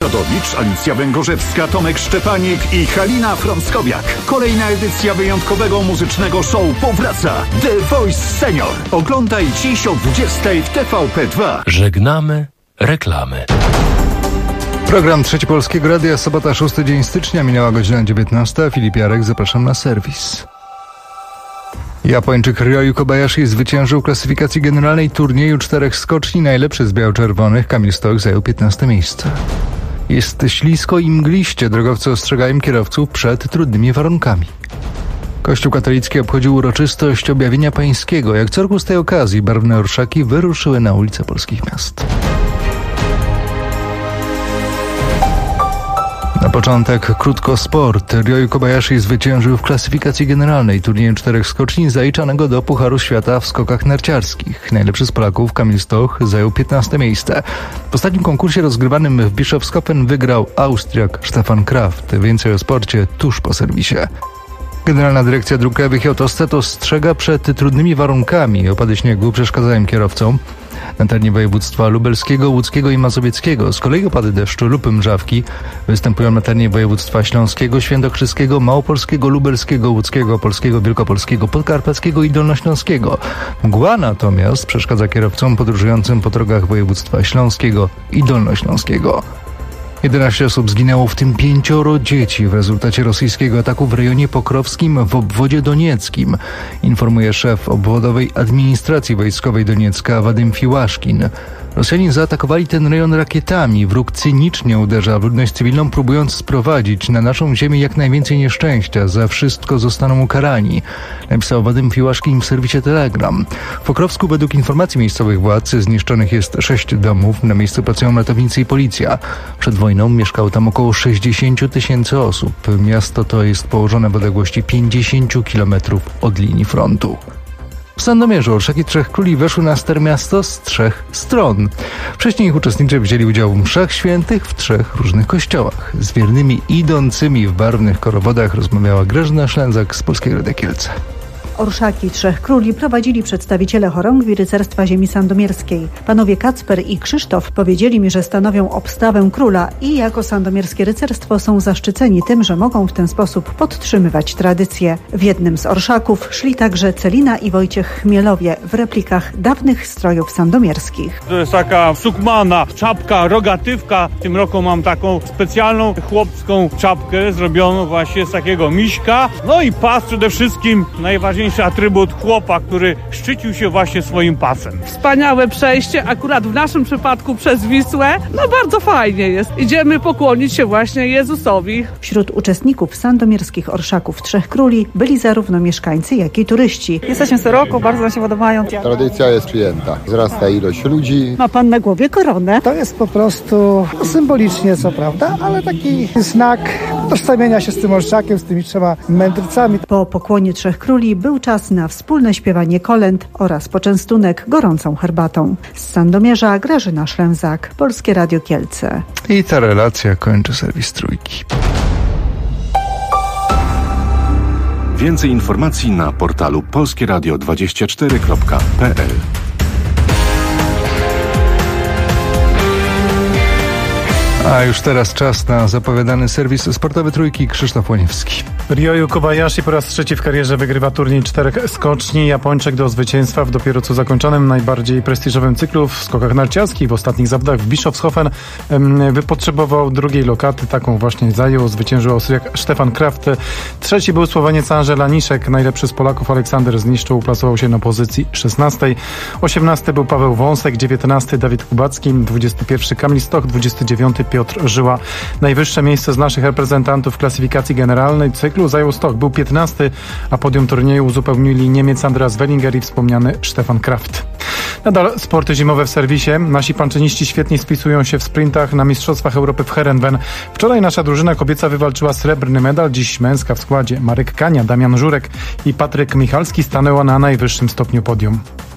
Dziadowicz, Alicja Węgorzewska, Tomek Szczepanik i Halina Frąckowiak. Kolejna edycja wyjątkowego muzycznego show powraca. The Voice Senior. Oglądaj dziś o 20:00 w TVP2. Żegnamy reklamy. Program Trzeci Polskiego Radia, sobota, 6 dzień stycznia, minęła godzina 19. Filip Jarek, zapraszam na serwis. Japończyk Ryoyu Kobayashi zwyciężył klasyfikacji generalnej turnieju 4 skoczni. Najlepszy z biało-czerwonych Kamil Stoch zajął 15 miejsce. Jest ślisko i mgliście. Drogowcy ostrzegają kierowców przed trudnymi warunkami. Kościół katolicki obchodził uroczystość objawienia pańskiego. Jak co roku z tej okazji barwne orszaki wyruszyły na ulice polskich miast. Na początek krótko sport. Ryoyu Kobayashi zwyciężył w klasyfikacji generalnej turnieju 4 skoczni zaliczanego do Pucharu Świata w skokach narciarskich. Najlepszy z Polaków Kamil Stoch zajął 15 miejsce. W ostatnim konkursie rozgrywanym w Bischofshofen wygrał Austriak Stefan Kraft. Więcej o sporcie tuż po serwisie. Generalna Dyrekcja Dróg Krajowych i Autostrad ostrzega przed trudnymi warunkami. Opady śniegu przeszkadzają kierowcom. Na terenie województwa lubelskiego, łódzkiego i mazowieckiego. Z kolei opady deszczu lub mrzawki występują na terenie województwa śląskiego, świętokrzyskiego, małopolskiego, lubelskiego, łódzkiego, opolskiego, wielkopolskiego, podkarpackiego i dolnośląskiego. Mgła natomiast przeszkadza kierowcom podróżującym po drogach województwa śląskiego i dolnośląskiego. 11 osób zginęło, w tym 5 dzieci w rezultacie rosyjskiego ataku w rejonie pokrowskim w obwodzie donieckim, informuje szef obwodowej administracji wojskowej Doniecka Wadym Fiłaszkin. Rosjanie zaatakowali ten rejon rakietami. Wróg cynicznie uderza w ludność cywilną, próbując sprowadzić na naszą ziemię jak najwięcej nieszczęścia. Za wszystko zostaną ukarani, napisał Wadym Fiłaszkin w serwisie Telegram. W Pokrowsku według informacji miejscowych władz zniszczonych jest 6 domów. Na miejscu pracują ratownicy i policja. Przed wojną mieszkało tam około 60 000 osób. Miasto to jest położone w odległości 50 km od linii frontu. W Sandomierzu orszaki Trzech Króli weszły na ster miasto z 3 stron. Wcześniej ich uczestnicy wzięli udział w mszach świętych w 3 różnych kościołach. Z wiernymi idącymi w barwnych korowodach rozmawiała Grażyna Szlęzak z Polskiego Radia Kielce. Orszaki Trzech Króli prowadzili przedstawiciele chorągwi rycerstwa ziemi sandomierskiej. Panowie Kacper i Krzysztof powiedzieli mi, że stanowią obstawę króla i jako sandomierskie rycerstwo są zaszczyceni tym, że mogą w ten sposób podtrzymywać tradycję. W jednym z orszaków szli także Celina i Wojciech Chmielowie w replikach dawnych strojów sandomierskich. To jest taka sukmana, czapka, rogatywka. W tym roku mam taką specjalną chłopską czapkę zrobioną właśnie z takiego miśka. No i pas przede wszystkim, najważniejszy atrybut chłopa, który szczycił się właśnie swoim pasem. Wspaniałe przejście, akurat w naszym przypadku przez Wisłę. No bardzo fajnie jest. Idziemy pokłonić się właśnie Jezusowi. Wśród uczestników sandomierskich orszaków Trzech Króli byli zarówno mieszkańcy, jak i turyści. Jesteśmy co roku, bardzo nam się podobają. Tradycja jest przyjęta. Wzrasta ilość ludzi. Ma pan na głowie koronę. To jest po prostu symbolicznie, co prawda, ale taki znak tożsamienia się z tym orszakiem, z tymi 3 mędrcami. Po pokłonie Trzech Króli był czas na wspólne śpiewanie kolęd oraz poczęstunek gorącą herbatą. Z Sandomierza Grażyna Szlęzak, Polskie Radio Kielce. I ta relacja kończy serwis Trójki. Więcej informacji na portalu polskieradio24.pl. A już teraz czas na zapowiadany serwis sportowy Trójki. Krzysztof Łoniewski. Ryoyu Kobayashi po raz 3 w karierze wygrywa turniej 4 skoczni. Japończyk do zwycięstwa w dopiero co zakończonym, najbardziej prestiżowym cyklu w skokach narciarskich w ostatnich zawodach w Bischofshofen wypotrzebował drugiej lokaty. Taką właśnie zajął. Zwyciężył Austriak Stefan Kraft. 3 był Słoweniec Andrzej Laniszek. Najlepszy z Polaków Aleksander Zniszczył uplasował się na pozycji 16. 18 był Paweł Wąsek. 19 Dawid Kubacki. 21 Kamil Stoch. 29 Piotr Żyła. Najwyższe miejsce z naszych reprezentantów w klasyfikacji generalnej cyklu zajął Stoch. Był 15, a podium turnieju uzupełnili Niemiec Andreas Wellinger i wspomniany Stefan Kraft. Nadal sporty zimowe w serwisie. Nasi panczyniści świetnie spisują się w sprintach na Mistrzostwach Europy w Heerenveen. Wczoraj nasza drużyna kobieca wywalczyła srebrny medal. Dziś męska w składzie Marek Kania, Damian Żurek i Patryk Michalski stanęła na najwyższym stopniu podium.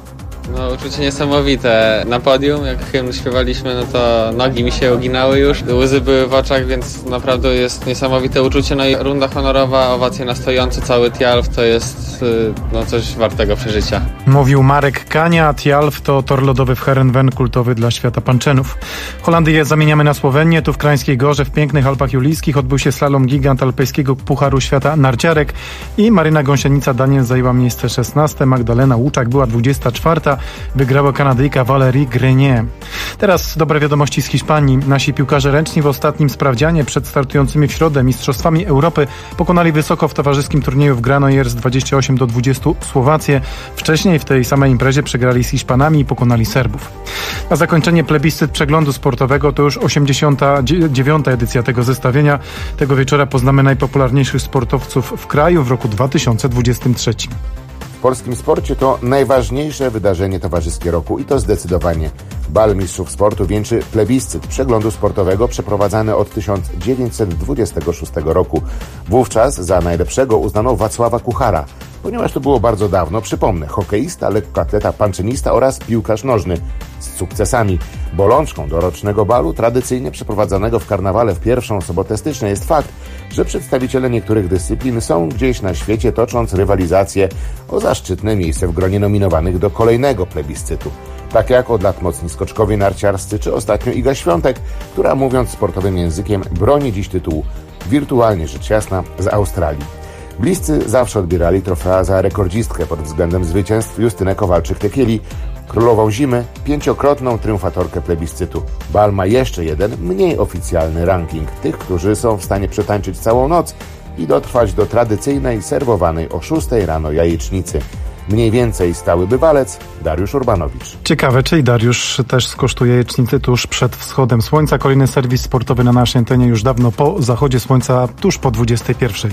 No, uczucie niesamowite. Na podium, jak hymn śpiewaliśmy, no to nogi mi się uginały już, łzy były w oczach, więc naprawdę jest niesamowite uczucie. No i runda honorowa, owacje na stojąco, cały Tialf to jest coś wartego przeżycia. Mówił Marek Kania. Tialf to tor lodowy w Heerenveen, kultowy dla świata panczenów. Holandię zamieniamy na Słowenię. Tu w Krańskiej Gorze, w pięknych Alpach Julijskich odbył się slalom gigant alpejskiego Pucharu Świata narciarek i Maryna Gąsienica-Daniel zajęła miejsce 16. Magdalena Łuczak była 24. Wygrała Kanadyjka Valérie Grenier. Teraz dobre wiadomości z Hiszpanii. Nasi piłkarze ręczni w ostatnim sprawdzianie przed startującymi w środę Mistrzostwami Europy pokonali wysoko w towarzyskim turnieju w Granollers 28-20 Słowację. Wcześniej w tej samej imprezie przegrali z Hiszpanami i pokonali Serbów. Na zakończenie plebiscyt przeglądu sportowego to już 89. edycja tego zestawienia. Tego wieczora poznamy najpopularniejszych sportowców w kraju w roku 2023. W polskim sporcie to najważniejsze wydarzenie towarzyskie roku i to zdecydowanie. Bal Mistrzów Sportu wieńczy plebiscyt przeglądu sportowego przeprowadzany od 1926 roku. Wówczas za najlepszego uznano Wacława Kuchara. Ponieważ to było bardzo dawno, przypomnę, hokeista, lekkoatleta, panczenista oraz piłkarz nożny z sukcesami. Bolączką dorocznego balu, tradycyjnie przeprowadzanego w karnawale w pierwszą sobotę stycznia, jest fakt, że przedstawiciele niektórych dyscyplin są gdzieś na świecie, tocząc rywalizację o zaszczytne miejsce w gronie nominowanych do kolejnego plebiscytu. Tak jak od lat mocni skoczkowie narciarscy, czy ostatnio Iga Świątek, która mówiąc sportowym językiem broni dziś tytułu, wirtualnie rzecz jasna, z Australii. Bliscy zawsze odbierali trofea za rekordzistkę pod względem zwycięstw Justynę Kowalczyk-Tekieli, królową zimy, 5-krotną triumfatorkę plebiscytu. Bal ma jeszcze jeden, mniej oficjalny ranking tych, którzy są w stanie przetańczyć całą noc i dotrwać do tradycyjnej, serwowanej o 6 rano jajecznicy. Mniej więcej stały bywalec Dariusz Urbanowicz. Ciekawe, czy i Dariusz też skosztuje jajecznicy tuż przed wschodem słońca. Kolejny serwis sportowy na naszej antenie już dawno po zachodzie słońca, tuż po 21.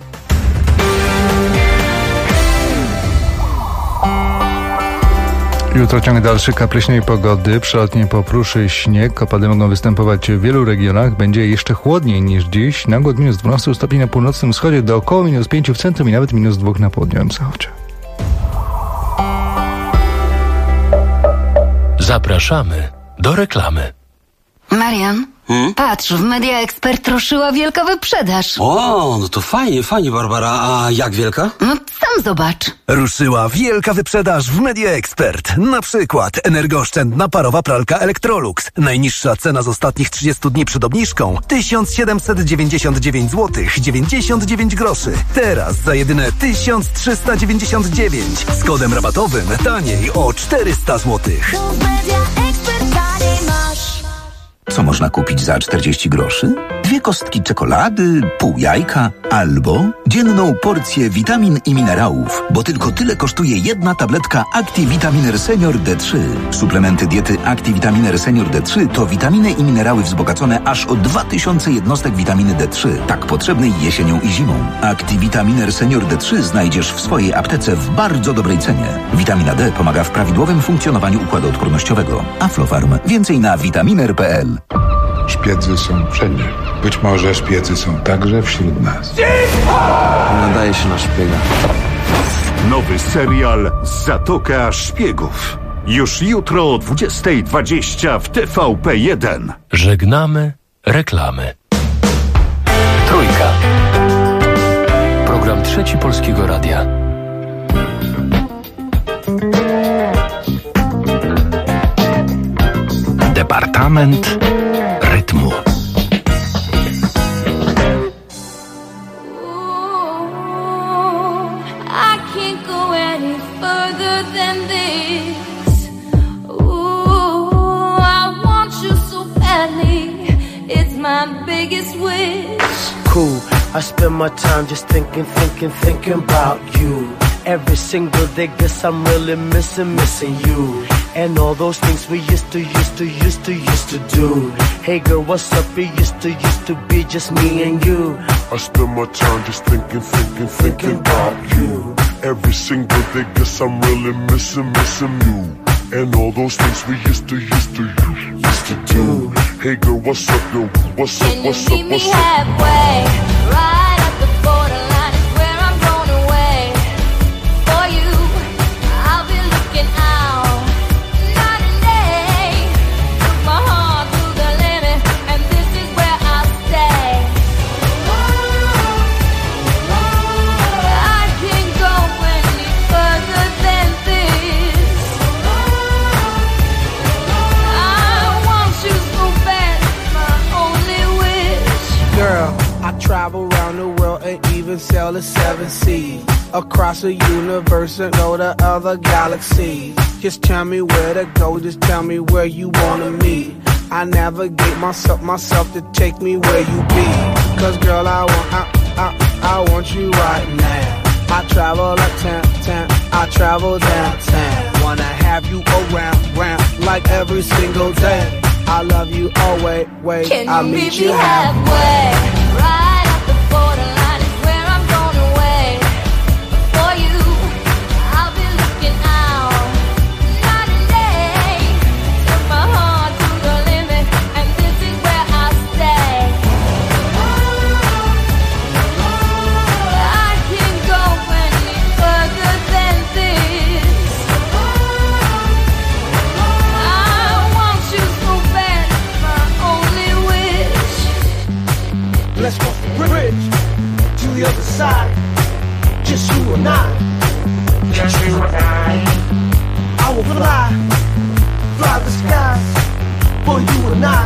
Jutro ciąg dalszy kapryśnej pogody, przelotnie popruszy śnieg, opady mogą występować w wielu regionach, będzie jeszcze chłodniej niż dziś, nagład minus 12 stopni na północnym wschodzie, do około minus 5 w centrum i nawet minus 2 na południowym zachodzie. Zapraszamy do reklamy. Marian, patrz, w Media Expert ruszyła wielka wyprzedaż. O, no to fajnie, Barbara. A jak wielka? No sam zobacz. Ruszyła wielka wyprzedaż w Media Expert. Na przykład energooszczędna parowa pralka Electrolux. Najniższa cena z ostatnich 30 dni przed obniżką 1799 zł 99 groszy. Teraz za jedyne 1399. Z kodem rabatowym taniej o 400 zł. Co można kupić za 40 groszy? 2 kostki czekolady, pół jajka albo dzienną porcję witamin i minerałów, bo tylko tyle kosztuje jedna tabletka ActiVitaminer Senior D3. Suplementy diety ActiVitaminer Senior D3 to witaminy i minerały wzbogacone aż o 2000 jednostek witaminy D3, tak potrzebnej jesienią i zimą. ActiVitaminer Senior D3 znajdziesz w swojej aptece w bardzo dobrej cenie. Witamina D pomaga w prawidłowym funkcjonowaniu układu odpornościowego. Aflofarm. Więcej na vitaminer.pl. Szpiedzy są wszędzie. Być może szpiedzy są także wśród nas. Nadaje się na szpiega. Nowy serial Zatoka Szpiegów. Już jutro o 20:20 w TVP1. Żegnamy reklamy. Trójka. Program Trzeci Polskiego Radia. Departament rytmu. I can't go any further than this. Ooh, I want you so badly. It's my biggest wish. Cool. I spend my time just thinking about you. Every single day, guess I'm really missing you. And all those things we used to do. Hey girl, what's up? It used to be just me and you. I spend my time just thinking about you. Every single day, guess I'm really missing you. And all those things we used to do. Hey girl, what's up, girl? What's up, what's up, what's up? Can you meet me halfway? Right at the borderline is where I'm going away. For you, I'll be looking out. I travel around the world and even sail the 7 seas. Across the universe and go to other galaxies. Just tell me where to go, just tell me where you wanna meet. I navigate myself to take me where you be. Cause girl, I want you right now. I travel uptown, I travel downtown. Wanna have you around, like every single day. I love you always, Can I'll you meet me you halfway? Right up the borderline is where I'm going away. For you, I'll be looking out night and day. Took my heart to the limit, and this is where I stay. I can't go any further than this. I want you so bad, my only wish. Let's cross the bridge to the other side. Just you and I. Just you and I will fly the skies for you and I.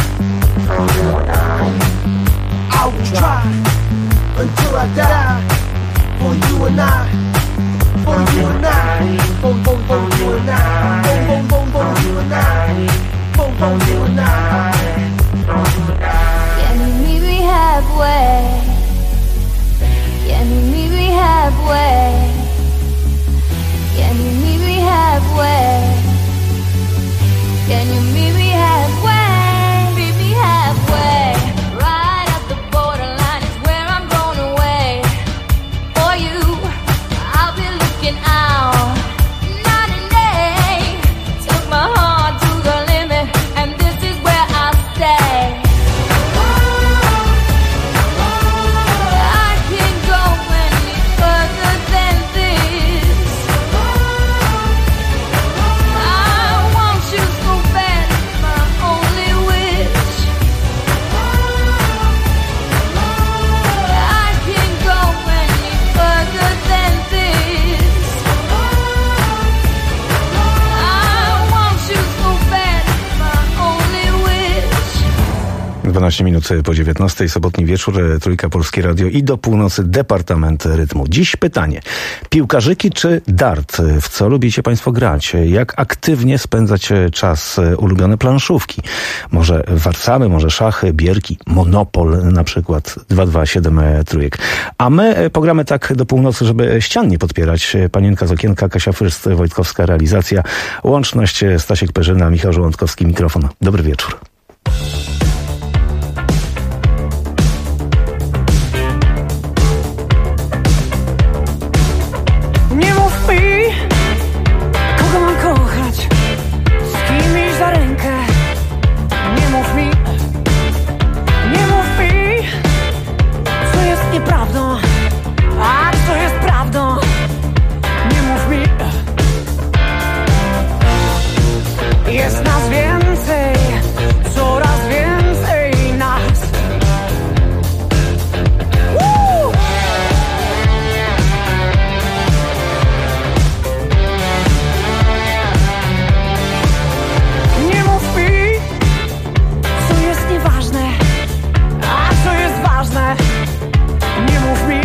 I will try until I die for you and I. For you and I. For you and I. For you and I. For you and I. Can you meet me halfway? Can you meet me halfway? Can you meet me halfway? Can you meet me halfway? Meet me halfway. Right at the borderline is where I'm going away. For you, I'll be looking out night and day. Took my heart to the limit, and this is where I stay. I can't go any further than this. I want you so bad, my only wish. I can't go any further than this. I want you so bad, my only wish. 12 minut po 19, sobotni wieczór, Trójka, Polskie Radio i do północy Departament Rytmu. Dziś pytanie. Piłkarzyki czy dart? W co lubicie Państwo grać? Jak aktywnie spędzać czas? Ulubione planszówki? Może warcaby, może szachy, bierki, Monopol na przykład, 227 trójek. A my pogramy tak do północy, żeby ścian nie podpierać. Panienka z okienka, Kasia Fryst, Wojtkowska realizacja, łączność Stasiek Perzyna, Michał Żołądkowski, mikrofon. Dobry wieczór. Nie mów mi, kogo mam kochać, z kim iść za rękę. Nie mów mi, co jest nieprawdą, a co jest prawdą. Nie mów mi, jest nas więcej, coraz więcej nas. Nie mów mi, co jest nieważne, a co jest ważne. Nie mów mi,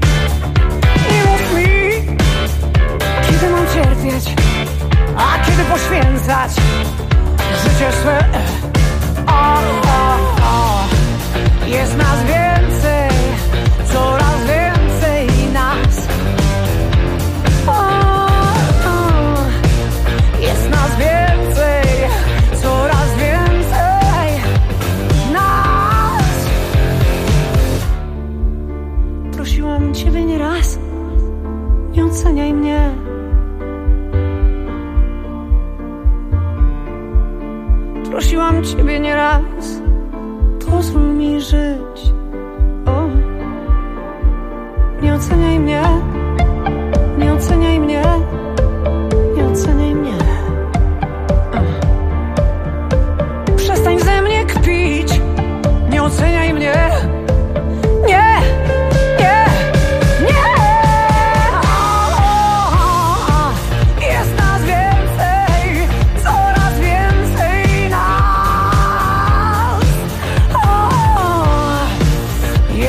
kiedy mam cierpieć, a kiedy poświęcać życie swe. Jest nas więcej, coraz więcej nas. Jest nas więcej, coraz więcej nas. Prosiłam Ciebie nieraz, nie oceniaj mnie. Prosiłam Ciebie nieraz, pozwól mi żyć. Nie oceniaj mnie, nie oceniaj mnie, nie oceniaj mnie. Przestań ze mnie kpić, nie oceniaj mnie. Nie, nie, nie. Jest nas więcej, coraz więcej nas.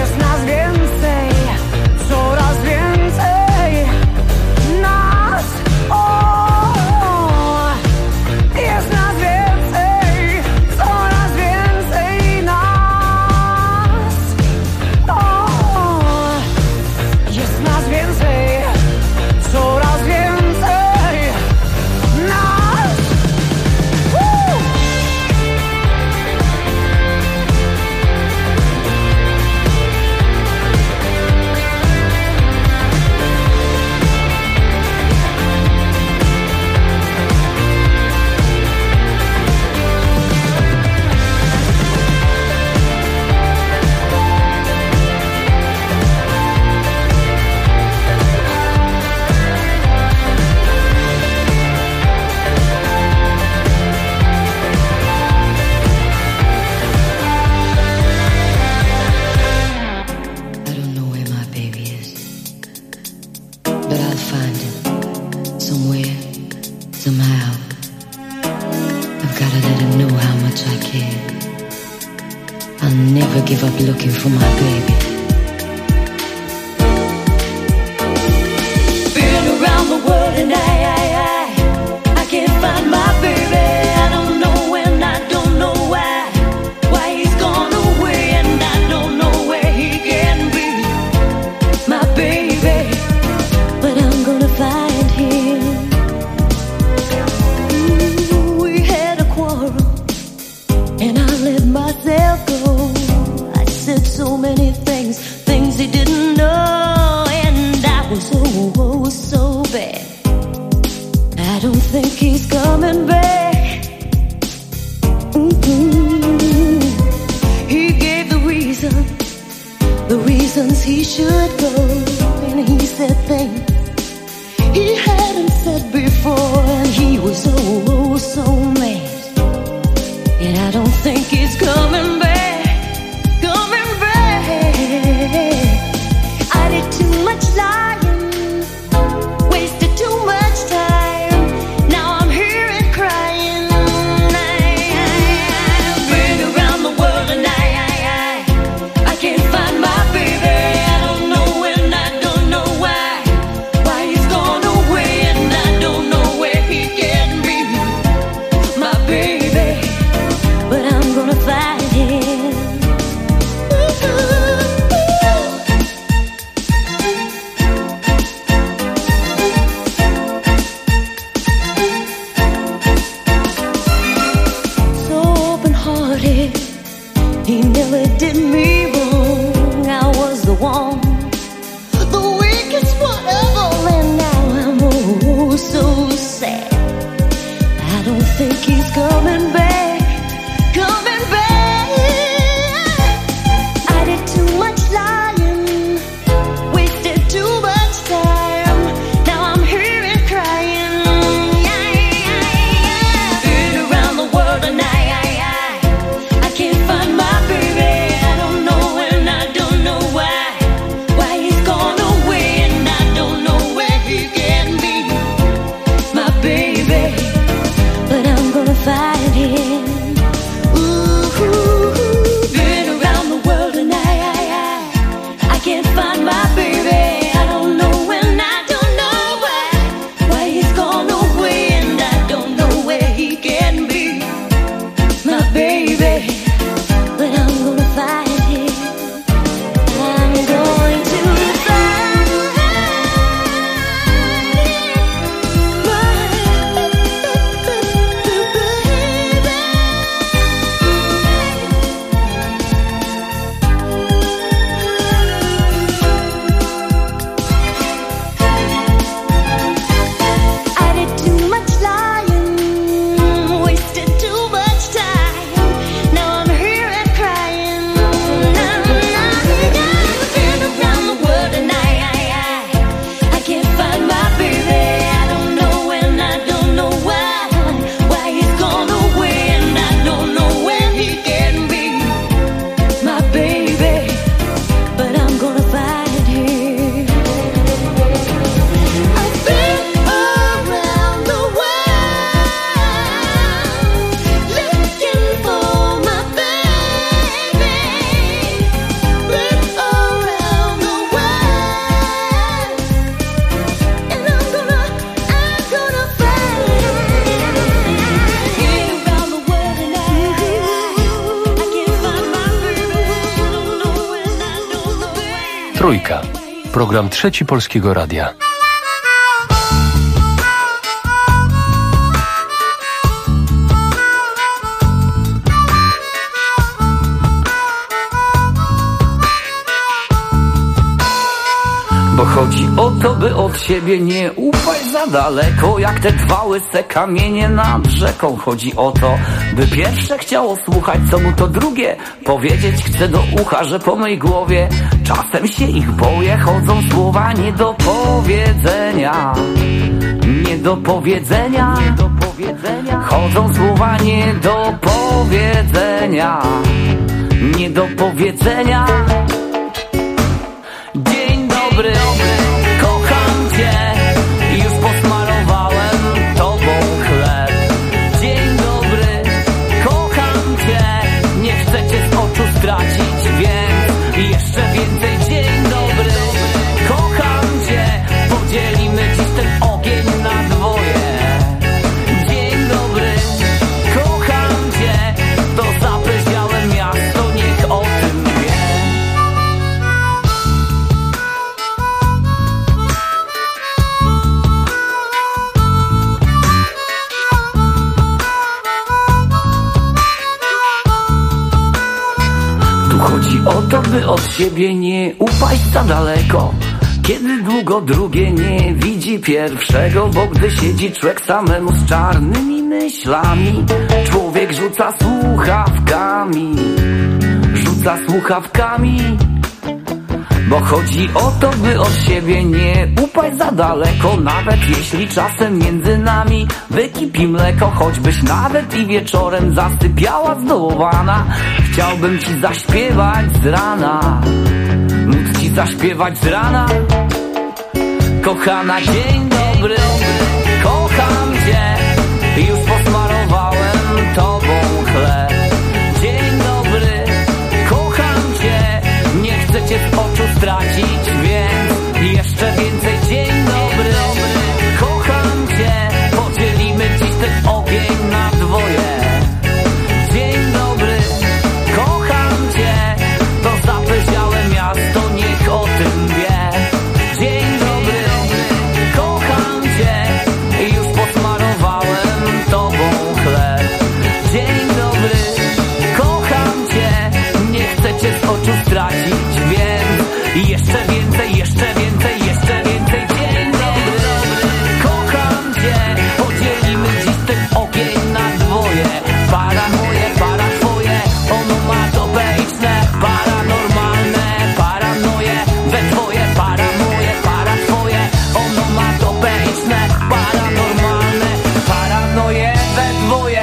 I'll never give up looking for my baby. Been around the world and I can't find my baby. I don't know when, I don't know why he's gone away, and I don't know where he can be, my baby. But I'm gonna find him. Ooh, we had a quarrel and I let myself go. I said so many things he didn't know, and I was oh so bad. I don't think he's coming back. He gave the reasons he should go, and he said things he hadn't said before, and he was oh so mad. And I don't think he's coming back, coming back. I did too much lying, wasted too much time. Now I'm here and crying. I've been around the world and I can't find my baby. I don't know when, I don't know why he's gone away, and I don't know where he can be, my baby. But I'm gonna find him. So open-hearted, he never did me wrong. I was the one, the weakest one of all, and now I'm oh so sad. I don't think he's coming back, coming back. I did too much lying, wasted too much time. Now I'm here and crying. Been around the world and I can't find my baby. I don't know when, I don't know why he's gone away, and I don't know where he can be, my baby. But I'm gonna find him. Ooh, been around the world and I can't find my baby. I don't know when, I don't know why he's gone away, and I don't know where he can be, my baby. But I'm gonna find him. I'm going to find I did too much lying, wasted too much time. Now I'm here and crying. Been around the world and I can't find my baby. I don't know when, I don't know why he's gone away, and I don't know where he can be, my baby. But I'm gonna find him. I've been around the world looking for my baby. Been around the world, and I'm gonna find him. Been around the world and I can't find my baby. I don't know when, I don't know where. Trójka. Program Trzeci Polskiego Radia. Bo chodzi o to, by od siebie nie upaść za daleko, jak te dwa łyse kamienie nad rzeką. Chodzi o to, by pierwsze chciało słuchać, co mu to drugie powiedzieć chce do ucha, że po mej głowie czasem się ich boję. Chodzą słowa nie do powiedzenia, nie do powiedzenia. Chodzą słowa nie do powiedzenia, nie do powiedzenia. Dzień dobry, kocham cię, już posmarowałem tobą chleb. Dzień dobry, kocham cię, nie chcę cię z oczu stracić. o to, by od siebie nie upaść za daleko. Kiedy długo drugie nie widzi pierwszego, bo gdy siedzi człowiek samemu z czarnymi myślami, człowiek rzuca słuchawkami. Bo chodzi o to, by od siebie nie upaść za daleko. Nawet jeśli czasem między nami wykipi mleko, choćbyś nawet i wieczorem zasypiała zdołowana, chciałbym ci zaśpiewać z rana. Móc ci zaśpiewać z rana. Kochana, dzień dobry, kocham cię, już posmarowałem tobą chleb. Dzień dobry, kocham cię, nie chcę cię z oczu stracić, więc jeszcze więcej. Dzień dobry, kocham cię, podzielimy dziś ten ogień na dwoje. Dzień dobry, kocham cię, to zapleśniałe miasto niech o tym wie. Dzień dobry, kocham cię, już posmarowałem tobą chleb. Dzień dobry, kocham cię, nie chcę cię z oczu stracić, więc jeszcze więcej, jeszcze więcej, jeszcze więcej. Dzień dobry, kocham cię, podzielimy dziś ten ogień na dwoje. Para moje, para twoje, onomatopeyczne, paranormalne, paranoje, we dwoje. Para moje, para twoje, onomatopeyczne, paranormalne, paranoje, we dwoje.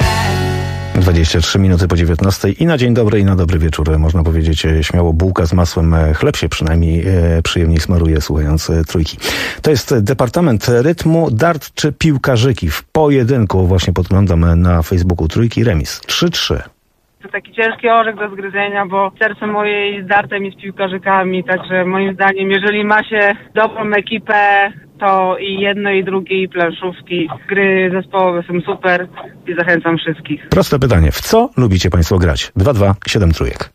23 minuty po 19 i na dzień dobry, i na dobry wieczór. Można powiedzieć śmiało, bułka z masłem, chleb się przynajmniej przyjemniej smaruje, słuchając trójki. To jest Departament Rytmu, dart czy piłkarzyki. W pojedynku właśnie podglądam na Facebooku trójki, remis 3-3. To taki ciężki orzech do zgryzienia, bo serce moje jest dartem i z piłkarzykami, także moim zdaniem, jeżeli ma się dobrą ekipę, to i jedno, i drugie, i planszówki, gry zespołowe są super i zachęcam wszystkich. Proste pytanie. W co lubicie państwo grać? 2-2-7 trójek.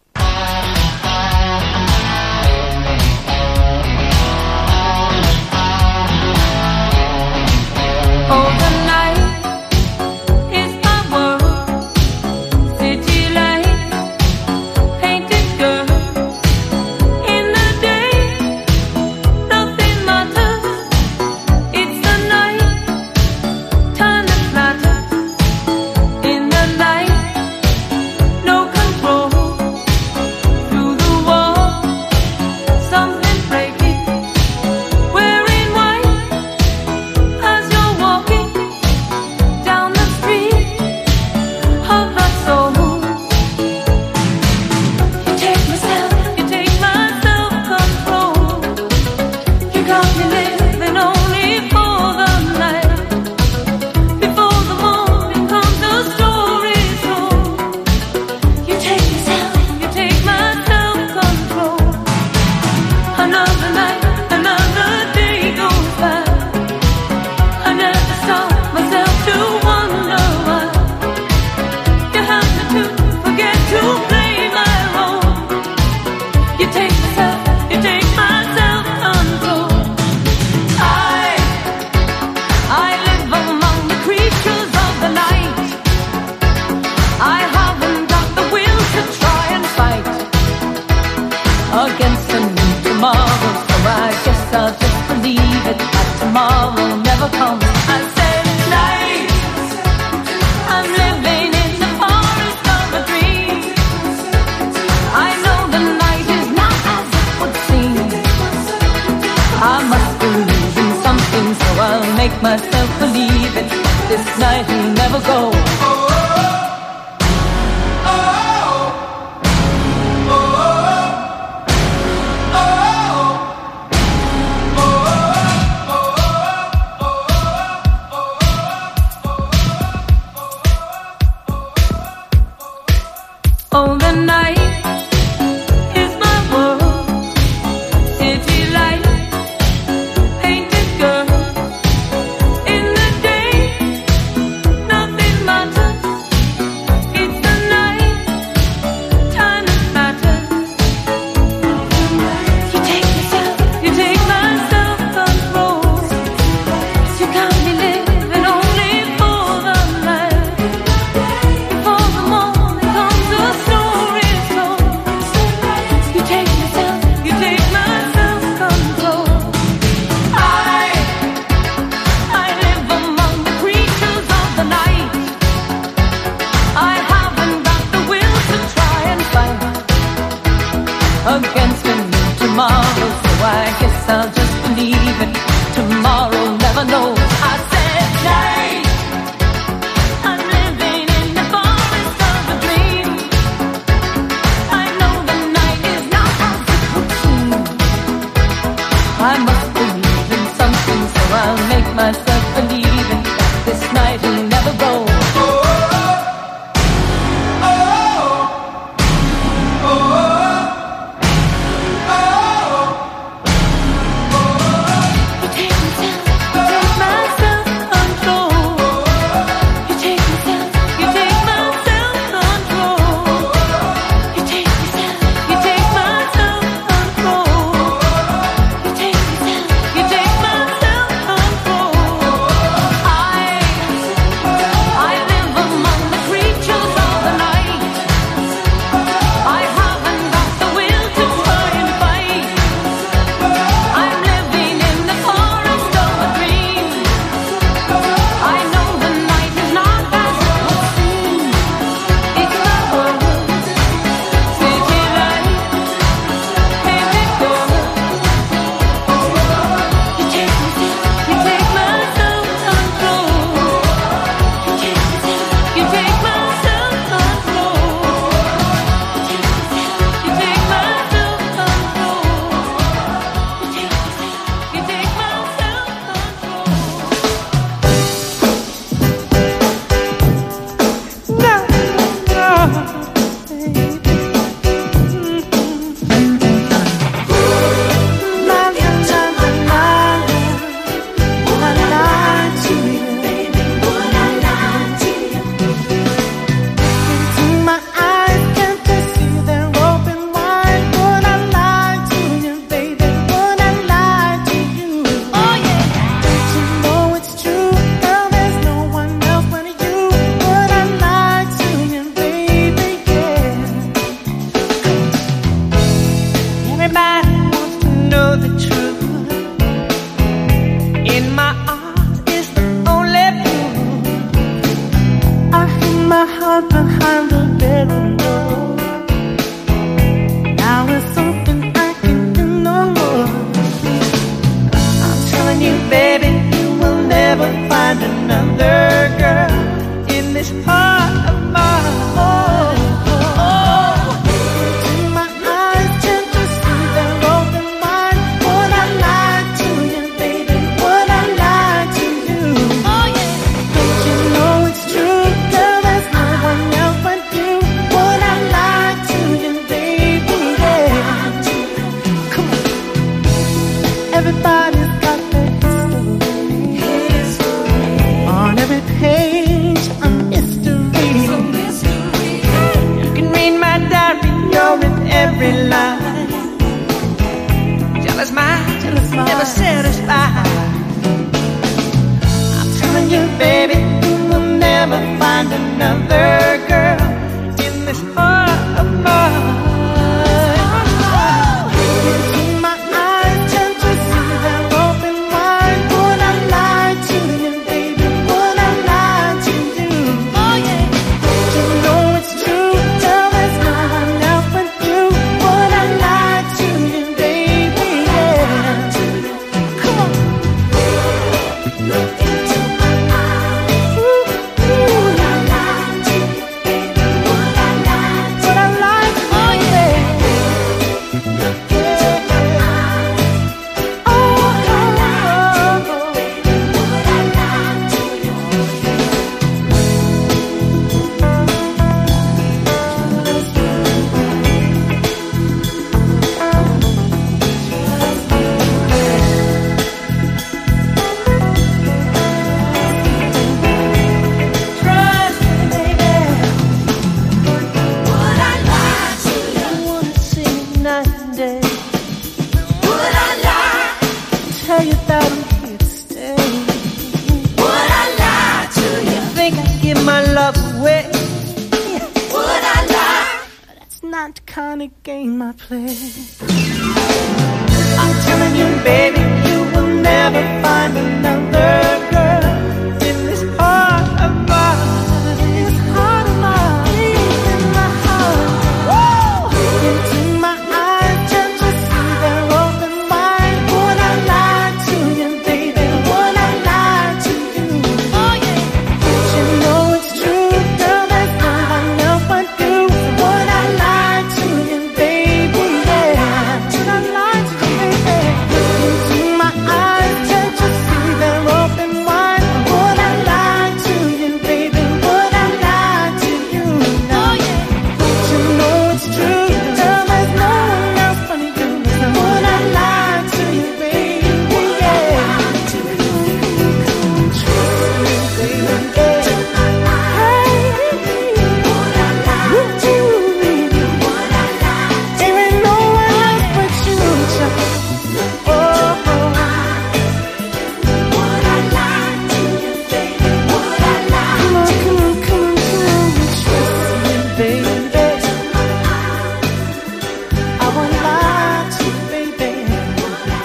Nothing matters. against me tomorrow, so I guess I'll just believe it. Tomorrow never knows. I said night. I'm living in the forest of a dream. I know the night is not as it would seem. I must believe in something, so I'll make myself believe it. This night will never go. Into my eyes,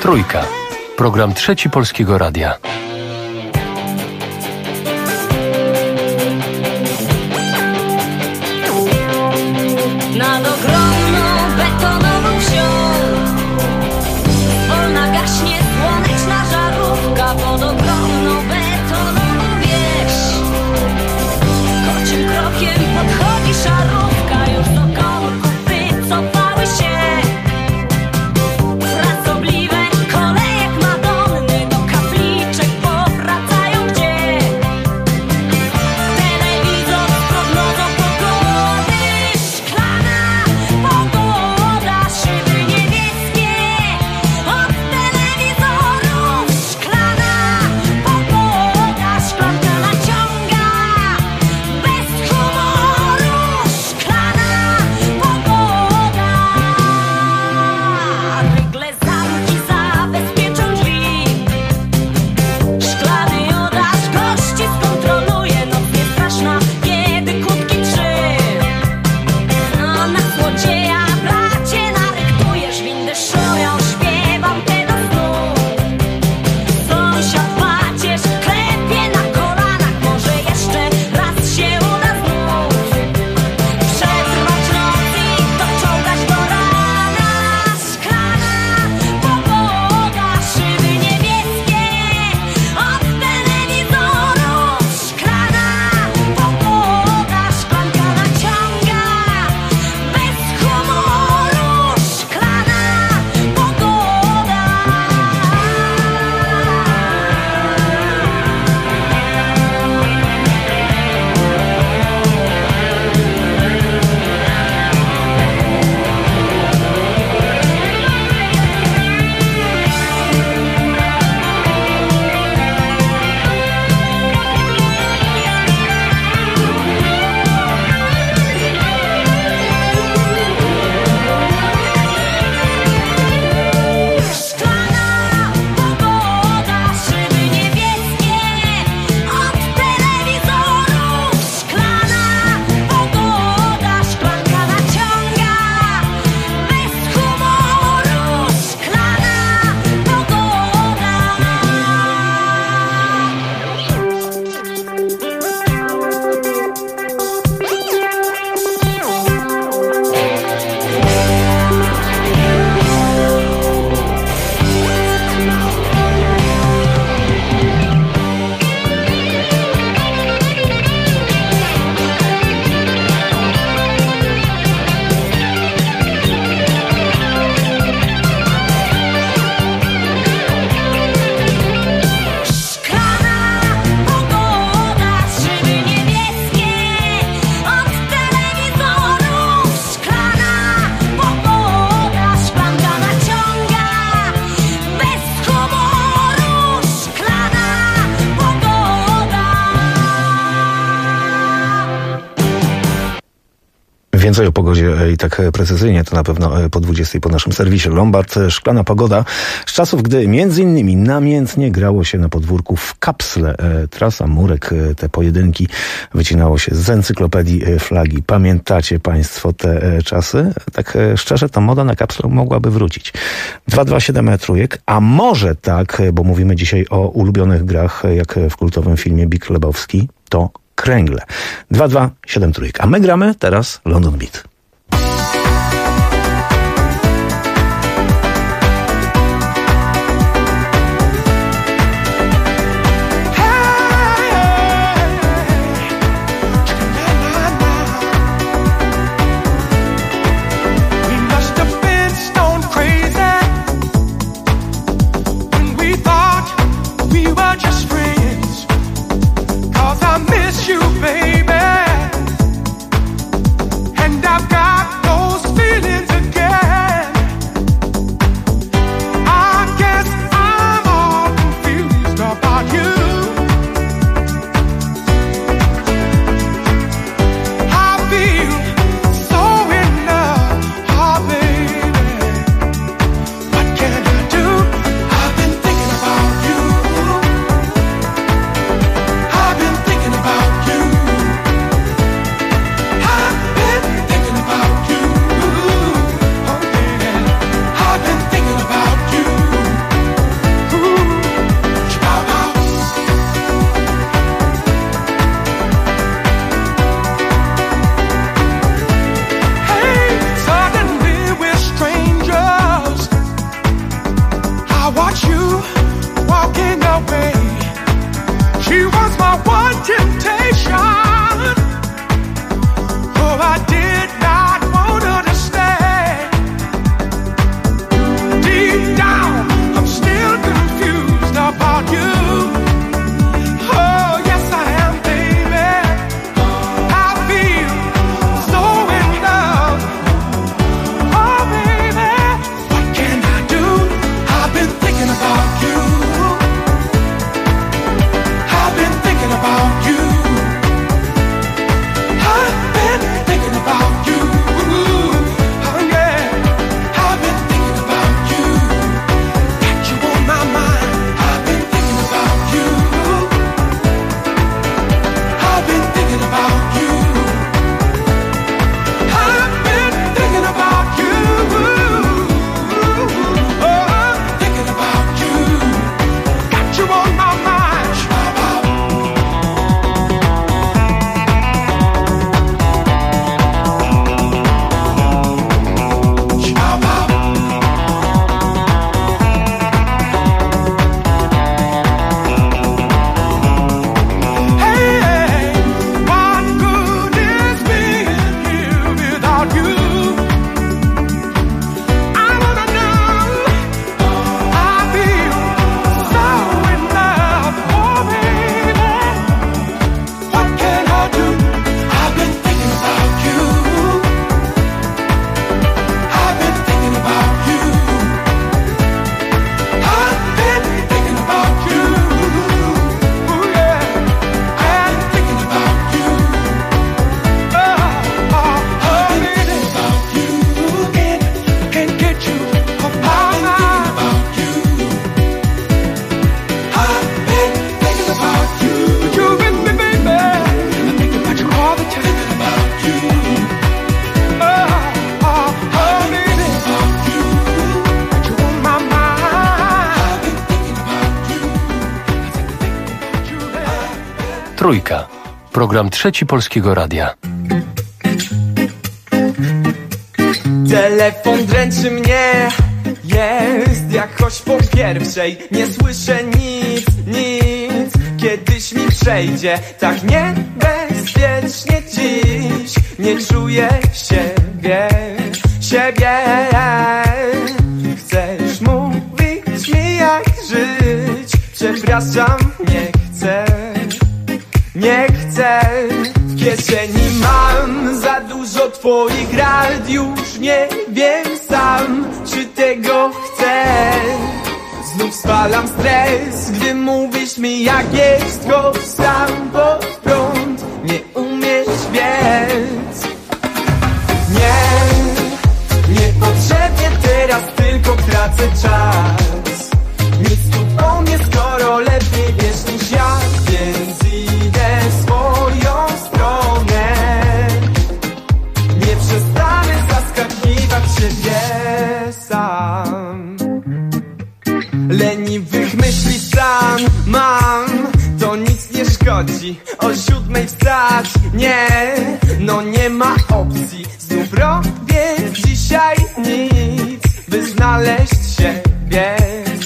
Trójka. Program Trzeci Polskiego Radia. Nad ogromną betonową wsią wolna gaśnie słoneczna żarówka pod ogromną betonową wieś. Kocim krokiem podchodzi szarówka, już z ogonków wycofały się pracobliwe kolejek Madonny, do kapliczek powracają gdzie telewizor z prognozą pogody. Szklana pogoda, szyby niebieskie od telewizorów. Szklana pogoda, szklanka naciąga bez humoru. Szklana pogoda, rygle zamki zabezpieczą drzwi. Szklany jodaż gości skontroluje, noc nie straszna, kiedy kłódki trzy. A na złodzieja bracie naryktujesz, windy szują, śpiewam te do snu. Sąsiad pacierz klepie na kolanach, może jeszcze raz się uda znów przetrwać noc i doczołgać do rana. Szklana pogoda, szyby niebieskie od telewizorów. Szklana pogoda, szklanka naciąga bez humoru. Szklana pogoda. Szklana pogoda, szyby niebieskie od telewizorów. Szklana pogoda, szklanka naciąga bez humoru. Szklana pogoda. Szklana pogoda, szyby niebieskie od telewizorów. Szklana pogoda, szklanka naciąga bez humoru. Szklana pogoda. Więcej o pogodzie i tak precyzyjnie to na pewno po 20 po naszym serwisie Lombard. Szklana pogoda z czasów, gdy między innymi namiętnie grało się na podwórku w kapsle. Trasa, murek, te pojedynki wycinało się z encyklopedii flagi. Pamiętacie państwo te czasy? Tak szczerze, ta moda na kapsle mogłaby wrócić. 227 trójek, a może tak, bo mówimy dzisiaj o ulubionych grach, jak w kultowym filmie Big Lebowski, to kręgle. 227 trójek. A my gramy teraz London Beat. We must have been stone crazy when we thought we were just friends. 'Cause I miss you, baby, and I've got Trójka. Program Trzeci Polskiego Radia. Telefon dręczy mnie, jest jakoś po pierwszej. Nie słyszę nic, kiedyś mi przejdzie. Tak niebezpiecznie dziś, nie czuję siebie. Chcesz mówić mi jak żyć, przepraszam, nie chcę. W kieszeni mam za dużo twoich rad, już nie wiem sam, czy tego chcę. Znów spalam stres, gdy mówisz mi jak jest, choć sam pod prąd nie umiesz biec. Niepotrzebnie teraz tylko tracę czas. Nic tu po mnie, skoro lepiej wiesz niż ja, więc idę swoją stronę. Nie przestanę zaskakiwać siebie sam. Leniwych myśli stan mam, to nic nie szkodzi. O 7:00 wstać, nie ma opcji. Znów robię dzisiaj nic, by znaleźć siebie.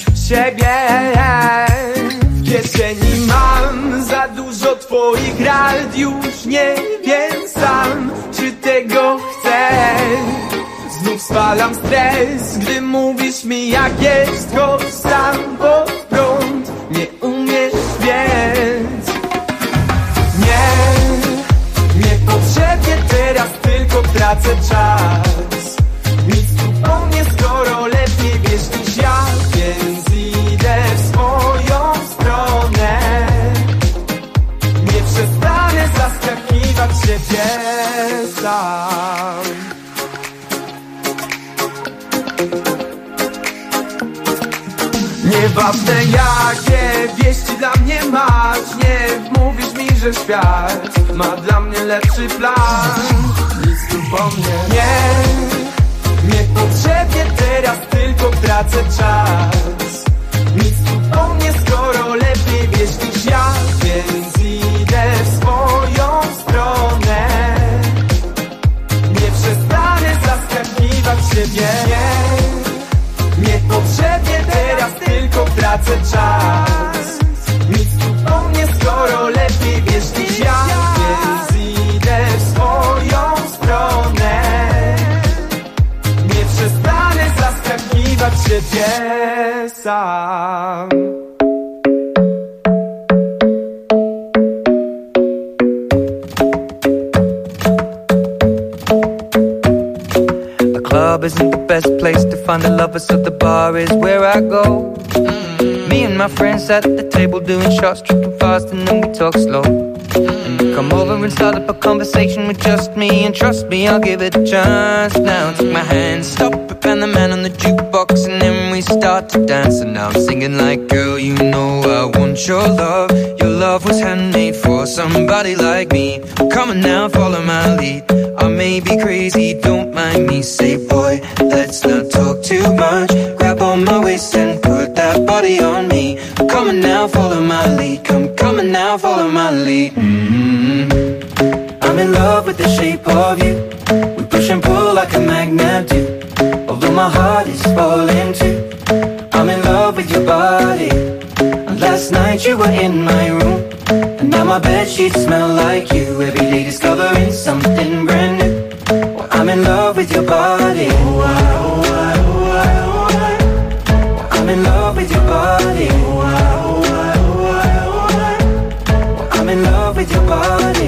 W kieszeni mam za dużo twoich rad, już nie wiem sam, czy tego chcę. Znów spalam stres, gdy mówisz mi jak jest, choć sam pod prąd nie umiesz biec. Niepotrzebnie teraz tylko tracę czas. Nic tu po mnie, skoro lepiej wiesz niż ja, więc idę w swoją stronę. Nie przestanę zaskakiwać siebie sam. Nieważne jakie wieści dla mnie masz, nie mówisz mi, że świat ma dla mnie lepszy plan. Nic tu po mnie, niepotrzebnie teraz tylko tracę czas. Nic tu po mnie, skoro lepiej wiesz niż ja, więc idę w swoją stronę. Nie przestanę zaskakiwać siebie. Niepotrzebnie teraz tylko tracę czas. Nic tu po mnie, skoro lepiej wiesz niż ja, więc idę w swoją stronę. Nie przestanę zaskakiwać siebie sam. Club isn't the best place to find a lover, so the bar is where I go. Me and my friends at the table doing shots, tripping fast, and then we talk slow. And you come over and start up a conversation with just me, and trust me, I'll give it a chance. Now take my hand, stop it, and the man on the jukebox, and then we start to dance. And now I'm singing like, girl, you know I want your love. Your love was handmade for somebody like me. Come on now, follow my lead. I may be crazy, don't mind me. Say, boy, let's not talk too much. Grab on my waist and put that body on me. Come on now, follow my lead. Come on now, follow my lead. I'm in love with the shape of you. We push and pull like a magnet do. Although my heart is falling too. I'm in love with your body. And last night you were in my room, and now my bedsheets smell like you. Every day discovering something brand new. Well, I'm in love with your body. I'm in love with your body. I'm in love with your body.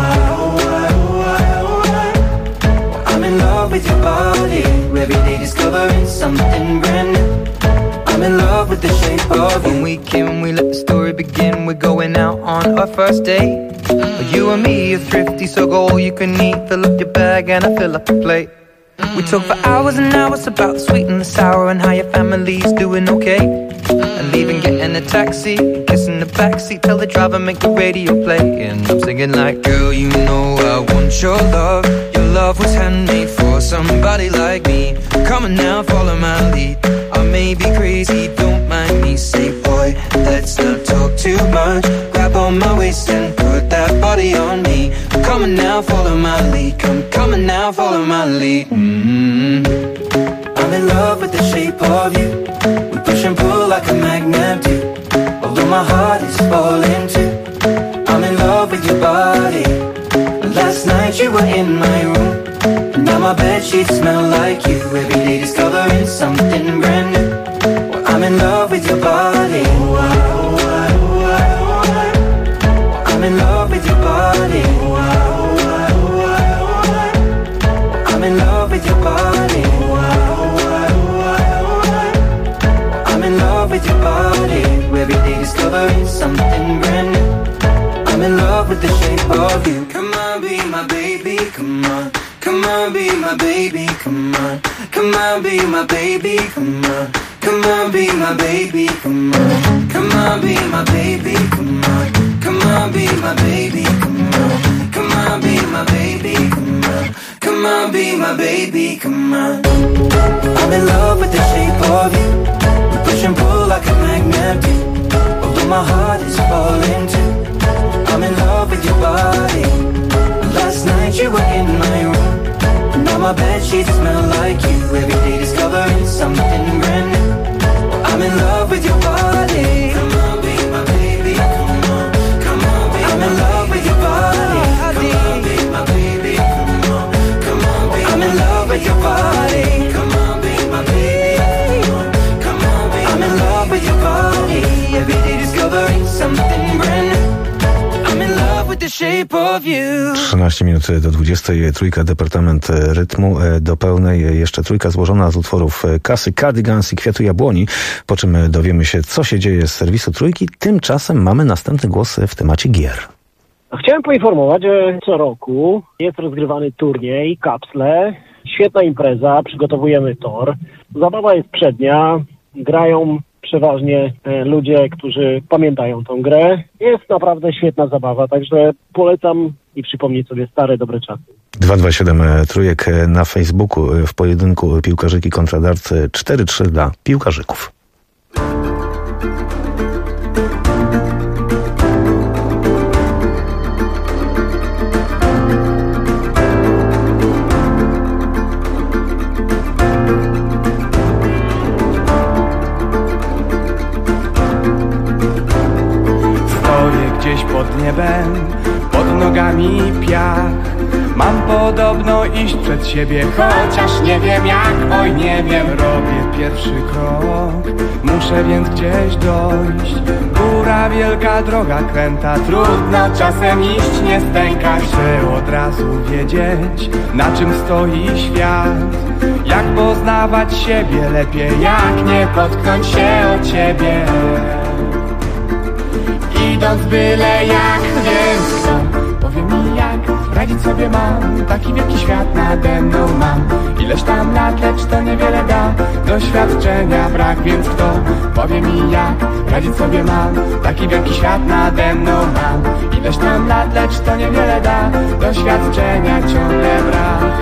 I'm in love with your body. Every day discovering something brand new. I'm in love with the shape of you. When we came, we let the story begin. We're going out on our first date. You and me are thrifty, so go all you can eat. Fill up your bag and I fill up the plate. We talk for hours and hours about the sweet and the sour, and how your family's doing okay. And leaving, getting a taxi, kissing the backseat, tell the driver make the radio play. And I'm singing like, girl, you know I want your love. Your love was handmade for somebody like me. Come on now, follow my lead. I may be crazy, don't mind me. Say, boy, let's not talk too much. Grab on my waist and put that now follow my lead. I'm in love with the shape of you. We push and pull like a magnet do. Although my heart is falling too. I'm in love with your body. Last night you were in my room. And now my bedsheets smell like you. Every day discovering something brand new. Well, I'm in love with your body. I'm in love with your body. I'm in love with your body. I'm in love with your body. Every day discovering something brand new. I'm in love with the shape of you. Come on, be my baby, come on. Come on, be my baby, come on. Come on, be my baby, come on. Come on, be my baby, come on. Come on, be my baby, come on. Come on, be my baby, come on. Come on, be my baby, come on. Come on, be my baby, come on. I'm in love with the shape of you. We push and pull like a magnet do. Although my heart is falling too. I'm in love with your body. Last night you were in my room. Now my bedsheets smell like you. Every day discovering something brand new. I'm in love with your body. Come on, be my baby, come on. Come on, be I'm in love with your body. Come on, be my baby, come on. Come on, be I'm in love with your body. Come on, be my baby, come on. Come on, be I'm in love with your body. Every day discovering something brand new. I'm in love with the shape of you. 13 minut do 20. Trójka, Departament Rytmu. Do pełnej jeszcze trójka złożona z utworów Kasy, Cardigans i Kwiatu Jabłoni, po czym dowiemy się, co się dzieje z serwisu Trójki. Tymczasem mamy następny głos w temacie gier. Chciałem poinformować, że co roku jest rozgrywany turniej, kapsle, świetna impreza, przygotowujemy tor. Zabawa jest przednia, grają przeważnie ludzie, którzy pamiętają tą grę. Jest naprawdę świetna zabawa, także polecam i przypomnieć sobie stare, dobre czasy. 227 Trójek na Facebooku w pojedynku piłkarzyki kontra darcy 4-3 dla piłkarzyków. Gdzieś pod niebem, pod nogami piach. Mam podobno iść przed siebie, chociaż nie wiem jak. Oj, nie wiem, robię pierwszy krok. Muszę więc gdzieś dojść. Góra wielka, droga kręta. Trudno czasem iść, nie stękać. Chcę od razu wiedzieć, na czym stoi świat. Jak poznawać siebie lepiej, jak nie potknąć się o ciebie. Idąc byle jak, więc kto powie mi jak radzić sobie mam. Taki wielki świat nade mną mam. Ileś tam lat, lecz to niewiele da. Doświadczenia brak, więc kto powie mi jak radzić sobie mam. Taki wielki świat nade mną mam. Ileś tam lat, lecz to niewiele da. Doświadczenia ciągle brak.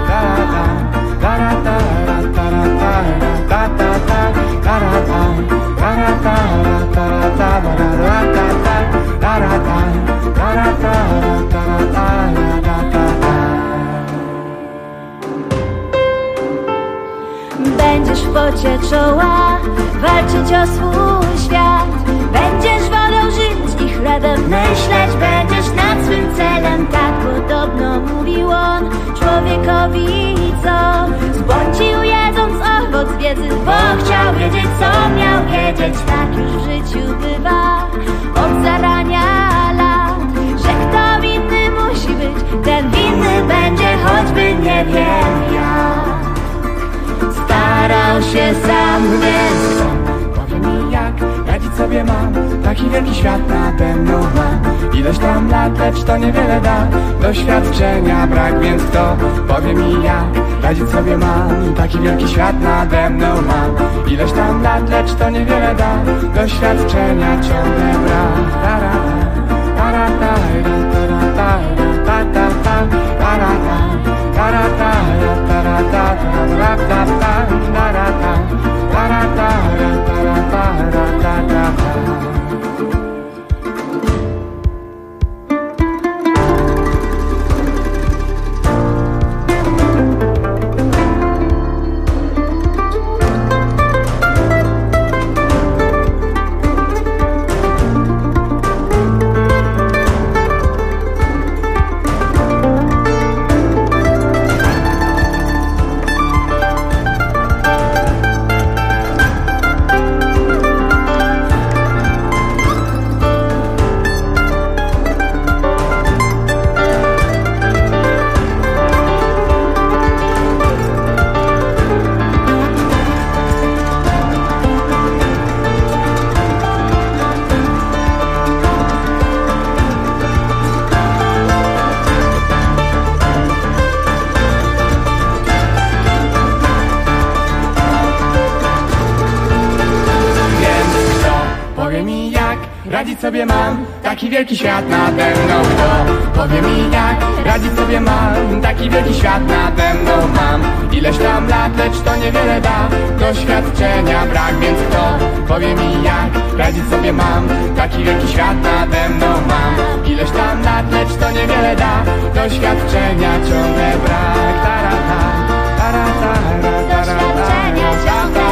Będziesz w pocie czoła walczyć o swój świat. Będziesz wodą żyć i chlebem myśleć. Będziesz nad swym celem, tak podobno mówił on człowiekowi, co zbłądził jedząc owoc wiedzy, bo chciał wiedzieć, co miał wiedzieć. Tak już w życiu bywa od zarania lat, że kto winny musi być, ten winny będzie, choćby nie wiem jak. Starał się sam, więc powie mi jak radzić sobie mam. Taki wielki świat nade mną mam. Ileś tam lat, lecz to niewiele da. Doświadczenia brak, więc kto powie mi jak radzić sobie mam. Taki wielki świat nade mną mam. Ileś tam lat, lecz to niewiele da. Doświadczenia ciągle brak. radzić sobie mam, taki wielki świat nade mną. Kto powie mi jak radzić sobie mam, taki wielki świat nade mną mam. Ileś tam lat, lecz to niewiele da, doświadczenia brak, więc kto powie mi jak radzić sobie mam, taki wielki świat nade mną mam. Ileś tam lat, lecz to niewiele da, doświadczenia ciągle brak. Tarata, tarata, doświadczenia ciągle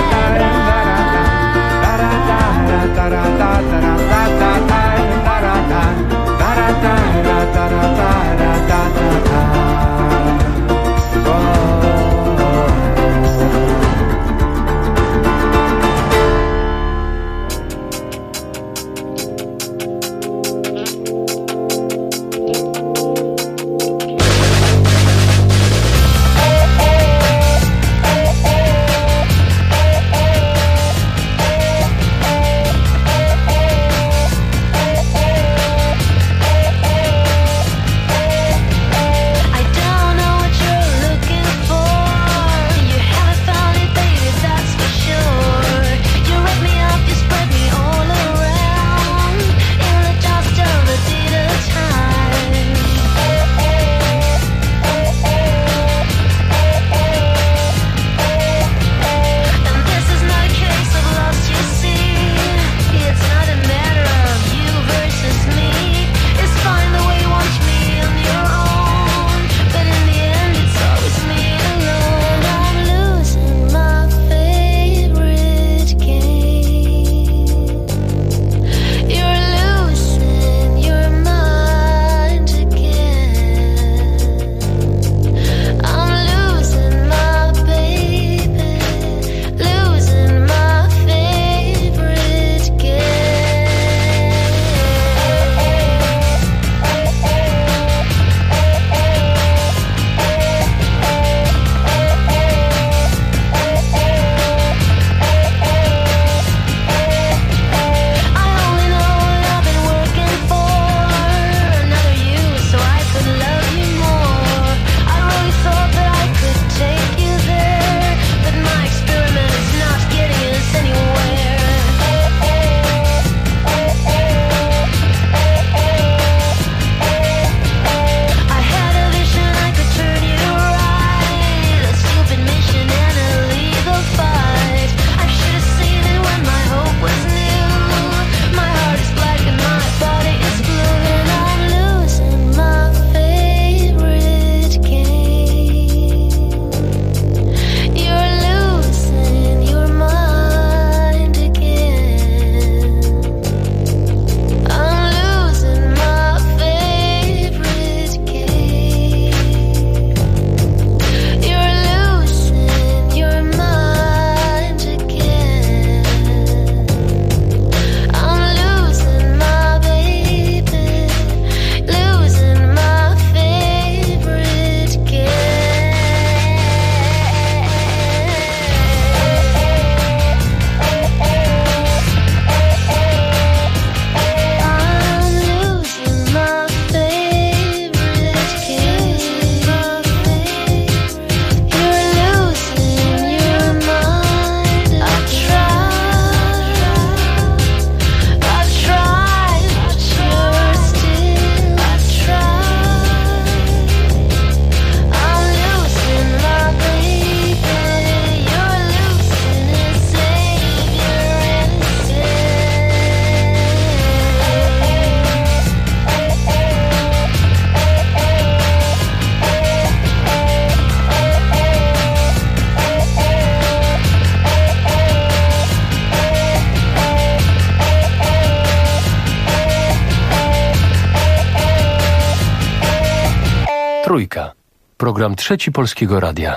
Trójka. Program Trzeci Polskiego Radia.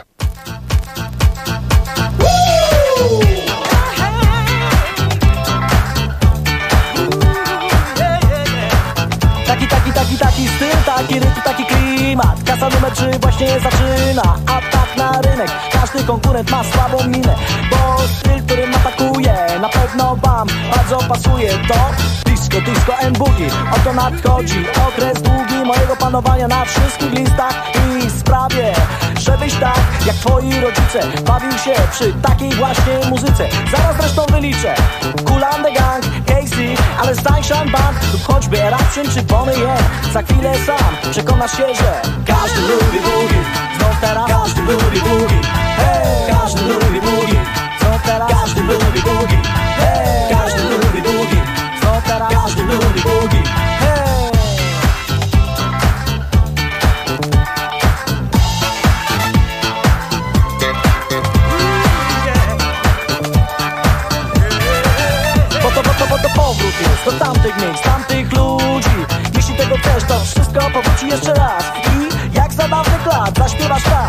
Taki styl, taki rytm, taki klimat. Kasa numer 3 właśnie zaczyna atak na rynek. Każdy konkurent ma słabą minę, bo styl, którym atakuje, na pewno wam bardzo pasuje. To disco and boogie. Oto nadchodzi okres długi mojego panowania na wszystkich listach i sprawie, żebyś tak jak twoi rodzice bawił się przy takiej właśnie muzyce. Zaraz zresztą wyliczę Kool and the Gang, Casey, ale Tańszan Band lub choćby Erasym czy Bonnie M. Za chwilę sam przekonasz się, że każdy lubi boogie. Znów teraz każdy lubi boogie. Hey, każdy lubi boogie. Znów teraz każdy lubi boogie. Hey, każdy lubi boogie. Znów teraz każdy lubi boogie. Hey. Bo to powrót jest do tamtych miejsc, tamtych ludzi. Jeśli tego chcesz, to wszystko powróci jeszcze raz. I jak za dawnych lat zaśpiewasz tak.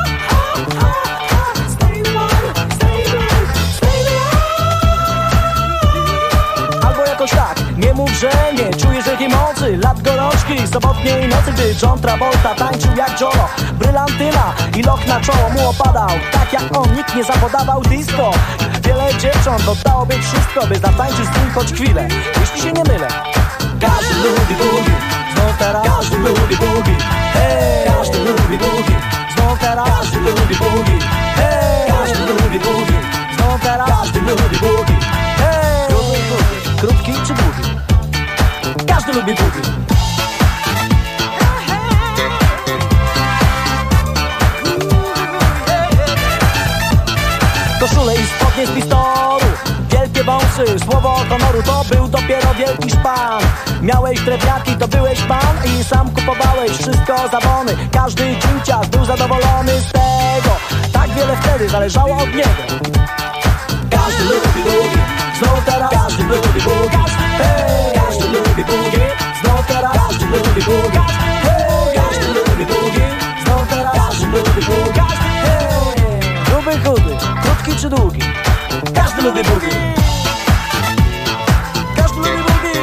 Albo jakoś tak, nie mów, że nie czujesz wielkiej mocy lat gorączki, sobotniej nocy, gdy John Travolta tańczył jak Jolo. Brylantyna i loch na czoło mu opadał. Tak jak on, nikt nie zapodawał disco. Wiele dziewcząt oddałoby wszystko, by zatańczyć z nim choć chwilę. Jeśli się nie mylę, każdy lubi boogie. Znów teraz każdy lubi boogie. Hey, każdy lubi boogie. Znów teraz każdy lubi boogie. Hey, każdy lubi boogie. Znów teraz każdy lubi boogie. Hey, krótki czy długi? Każdy lubi boogie. Koszule i spodnie z pistoru, wielkie wąsy, słowo honoru, to był dopiero wielki szpan. Miałeś drewniaki, to byłeś pan i sam kupowałeś wszystko za bony. Każdy dzięciarz był zadowolony z tego, tak wiele wtedy zależało od niego. Każdy lubi boogie, znów teraz każdy lubi boogie. Hey, każdy lubi boogie, znów teraz każdy lubi boogie. Hey, każdy lubi boogie, znów teraz każdy lubi boogie. Hey, gruby, chudy, krótki czy długi? Każdy lubi boogie. Każdy lubi boogie.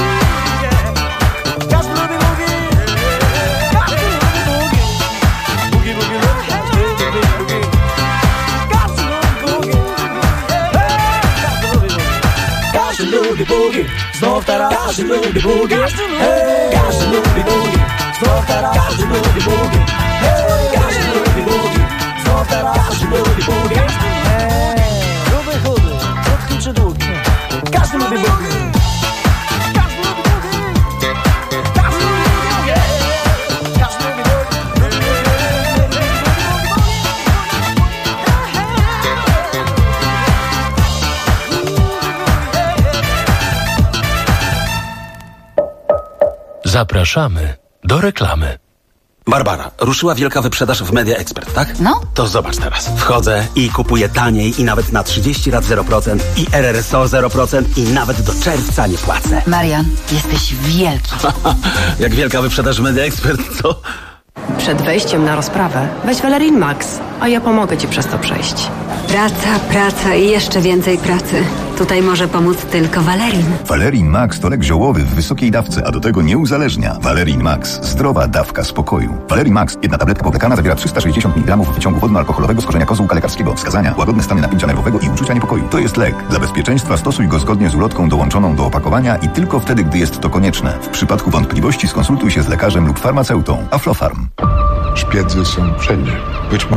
Każdy lubi boogie. Każdy lubi boogie. Boogie, boogie, lubi każdy lubi boogie. Każdy lubi boogie. Każdy lubi boogie. Każdy lubi boogie. Znów teraz każdy lubi boogie. Każdy lubi boogie. Znów teraz każdy lubi boogie. Każdy lubi boogie. Znów teraz każdy lubi boogie. Gruby, chudy, krótki czy długi? Każdy lubi boogie. Każdy lubi boogie. Każdy lubi boogie. Każdy lubi boogie. Zapraszamy do reklamy. Barbara, ruszyła wielka wyprzedaż w Media Expert, tak? No. To zobacz teraz. Wchodzę i kupuję taniej i nawet na 30 lat 0% i RRSO 0% i nawet do czerwca nie płacę. Marian, jesteś wielki. Jak wielka wyprzedaż w Media Expert, to... Przed wejściem na rozprawę weź Valerin Max, a ja pomogę ci przez to przejść. Praca i jeszcze więcej pracy. Tutaj może pomóc tylko Valerin. Valerin Max to lek ziołowy w wysokiej dawce, a do tego nie uzależnia. Valerin Max. Zdrowa dawka spokoju. Valerin Max. Jedna tabletka powlekana zawiera 360 mg wyciągu wodno-alkoholowego z korzenia kozłka lekarskiego. Wskazania: łagodne stany napięcia nerwowego i uczucia niepokoju. To jest lek. Dla bezpieczeństwa stosuj go zgodnie z ulotką dołączoną do opakowania i tylko wtedy, gdy jest to konieczne. W przypadku wątpliwości skonsultuj się z lekarzem lub farmaceutą. Aflofarm. Szpiedzy są wszędzie. Być